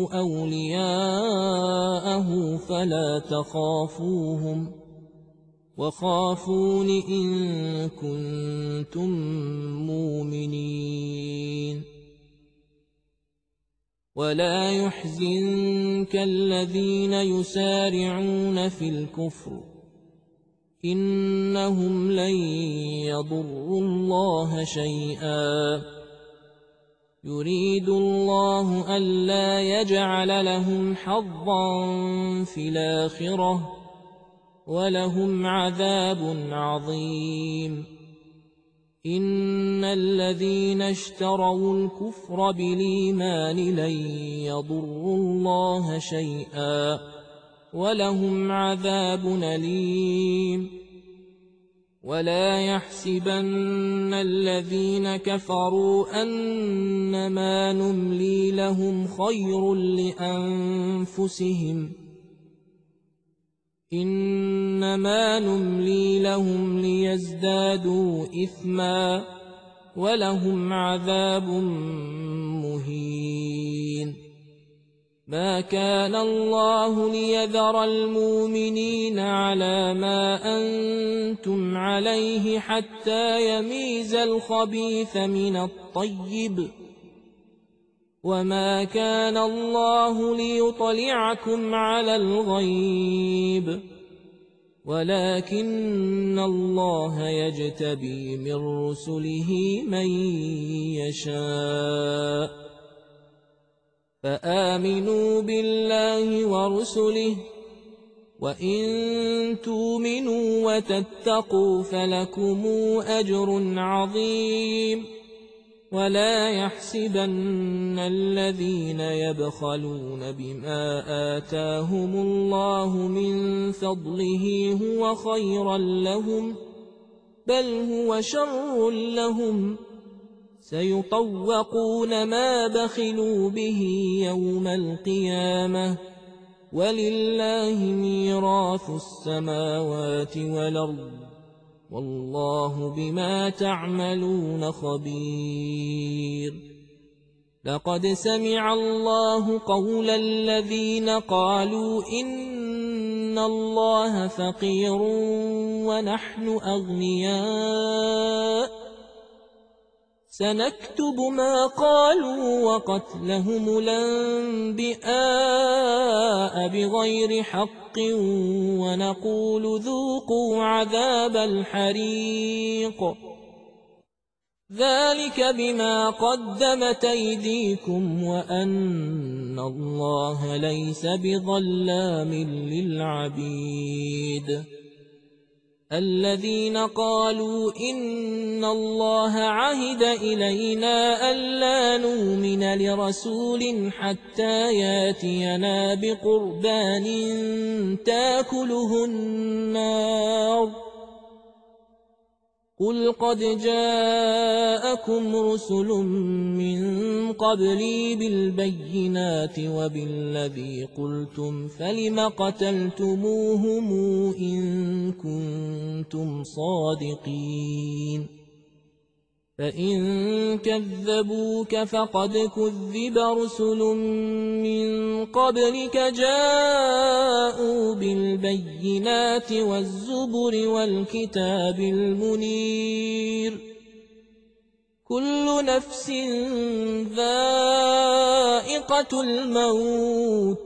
[SPEAKER 1] أولياءه فلا تخافوهم وخافون إن كنتم مؤمنين. ولا يحزنك الذين يسارعون في الكفر إنهم لن يضروا الله شيئا يريد الله ألا يجعل لهم حظا في الآخرة ولهم عذاب عظيم. إن الذين اشتروا الكفر بالإيمان لن يضروا الله شيئا ولهم عذاب أليم. ولا يحسبن الذين كفروا أنما نملي لهم خير لأنفسهم إنما نملي لهم ليزدادوا إثما ولهم عذاب مهين. ما كان الله ليذر المؤمنين على ما أنتم عليه حتى يميز الخبيث من الطيب وما كان الله ليطلعكم على الغيب ولكن الله يجتبي من رسله من يشاء. فآمنوا بالله ورسله وإن تؤمنوا وتتقوا فلكم أجر عظيم. ولا يحسبن الذين يبخلون بما آتاهم الله من فضله هو خيرا لهم، بل هو شر لهم، سيطوقون ما بخلوا به يوم القيامة، ولله ميراث السماوات والأرض، والله بما تعملون خبير. لقد سمع الله قول الذين قالوا إن الله فقير ونحن أغنياء، سنكتب ما قالوا وقتلهم الأنبياء بغير حق، ونقول ذوقوا عذاب الحريق، ذلك بما قدمت أيديكم وأن الله ليس بظلام للعبيد. الذين قالوا إن الله عهد إلينا ألا نؤمن لرسول حتى ياتينا بقربان تاكله النار، قل قد جاءكم رسل من قبلي بالبينات وبالذي قلتم فلم قتلتموهم إن كنتم صادقين، فإن كذبوك فقد كذب رسل من قبلك جاءوا بالبينات والزبر والكتاب المنير، كل نفس ذائقة الموت،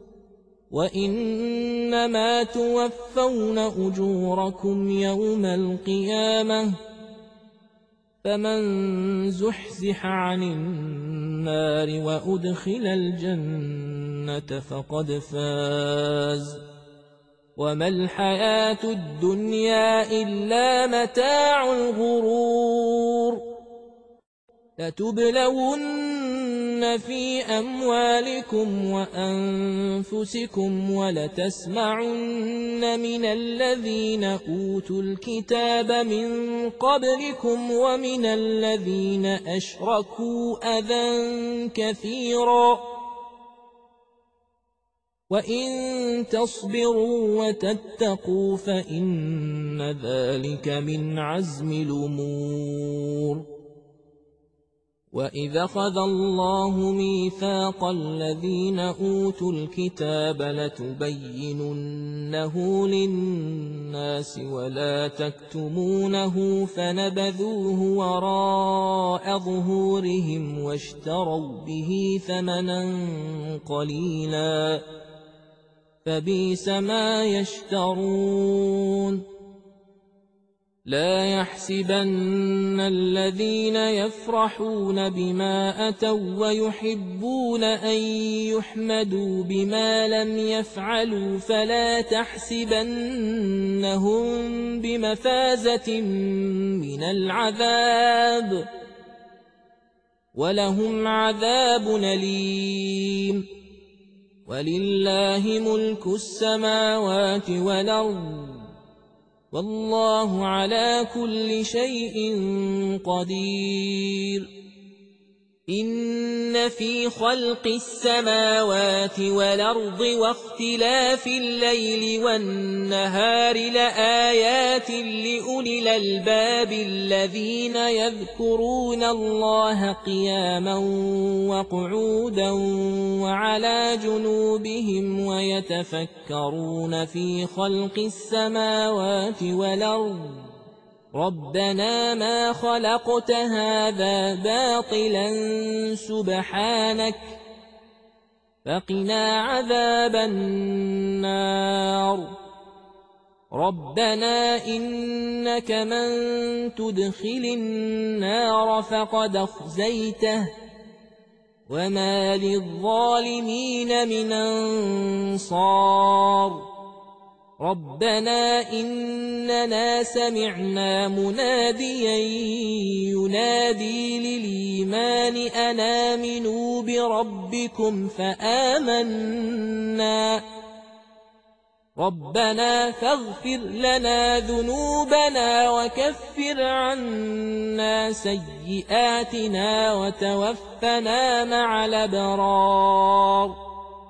[SPEAKER 1] وإنما توفون أجوركم يوم القيامة، فمن زحزح عن النار وأدخل الجنة فقد فاز، وما الحياة الدنيا إلا متاع الغرور. لتبلون في أموالكم وأنفسكم ولتسمعن من الذين أوتوا الكتاب من قبلكم ومن الذين أشركوا أذى كثيرا، وإن تصبروا وتتقوا فإن ذلك من عزم الأمور. وإذا أخذ الله ميثاق الذين أوتوا الكتاب لتبيننه للناس ولا تكتمونه فنبذوه وراء ظهورهم واشتروا به ثمنا قليلا، فبئس ما يشترون. لا يحسبن الذين يفرحون بما أتوا ويحبون أن يحمدوا بما لم يفعلوا فلا تحسبنهم بمفازة من العذاب، ولهم عذاب أليم. ولله ملك السماوات والأرض، والله على كل شيء قدير. إن في خلق السماوات والأرض واختلاف الليل والنهار لآيات لأولي الألباب الذين يذكرون الله قياما وقعودا وعلى جنوبهم ويتفكرون في خلق السماوات والأرض ربنا ما خلقت هذا باطلا سبحانك فقنا عذاب النار. ربنا إنك من تدخل النار فقد أخزيته وما للظالمين من أنصار. ربنا إننا سمعنا مناديا ينادي للإيمان أن آمنوا بربكم فآمنا ربنا فاغفر لنا ذنوبنا وكفر عنا سيئاتنا وتوفنا مع الأبرار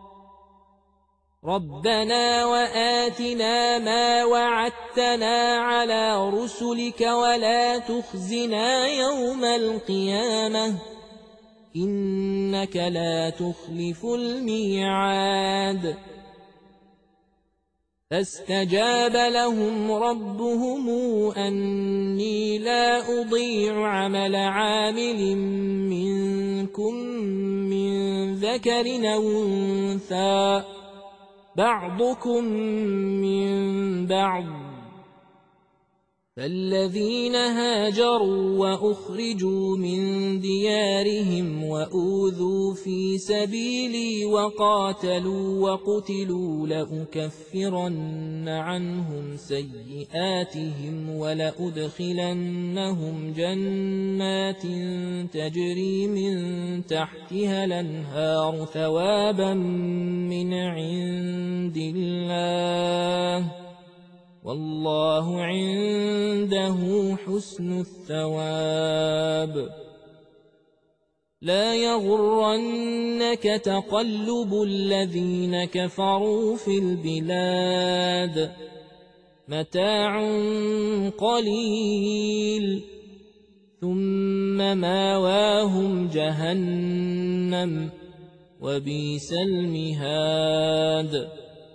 [SPEAKER 1] ربنا وآتنا ما وعدتنا على رسلك ولا تخزنا يوم القيامة إنك لا تخلف الميعاد فاستجاب لهم ربهم أني لا أضيع عمل عامل منكم من ذكر أو أنثى بعضكم من بعض فالذين هاجروا وأخرجوا من ديارهم وأوذوا في سبيلي وقاتلوا وقتلوا لأكفرن عنهم سيئاتهم ولأدخلنهم جنات تجري من تحتها الأنهار ثوابا من عند الله والله عنده حسن الثواب لا يغرنك تقلب الذين كفروا في البلاد متاع قليل ثم ماواهم جهنم وبئس المهاد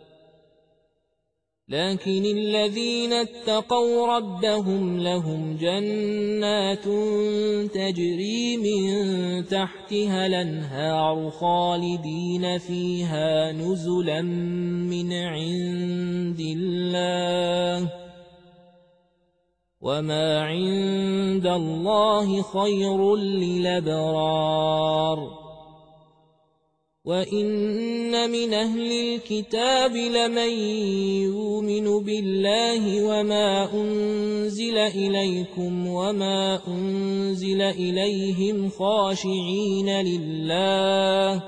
[SPEAKER 1] لكن الذين اتقوا ربهم لهم جنات تجري من تحتها الأنهار خالدين فيها نزلا من عند الله وما عند الله خير للأبرار وإن من أهل الكتاب لمن يؤمن بالله وما أنزل إليكم وما أنزل إليهم خاشعين لله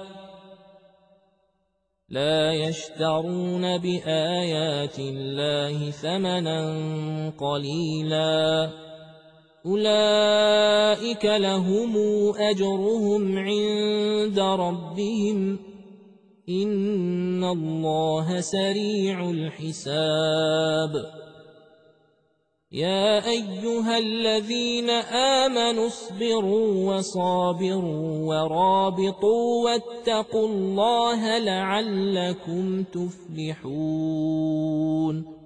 [SPEAKER 1] لا يشترون بآيات الله ثمنا قليلا أولئك لهم أجرهم عند ربهم إن الله سريع الحساب يا أيها الذين آمنوا اصبروا وصابروا ورابطوا واتقوا الله لعلكم تفلحون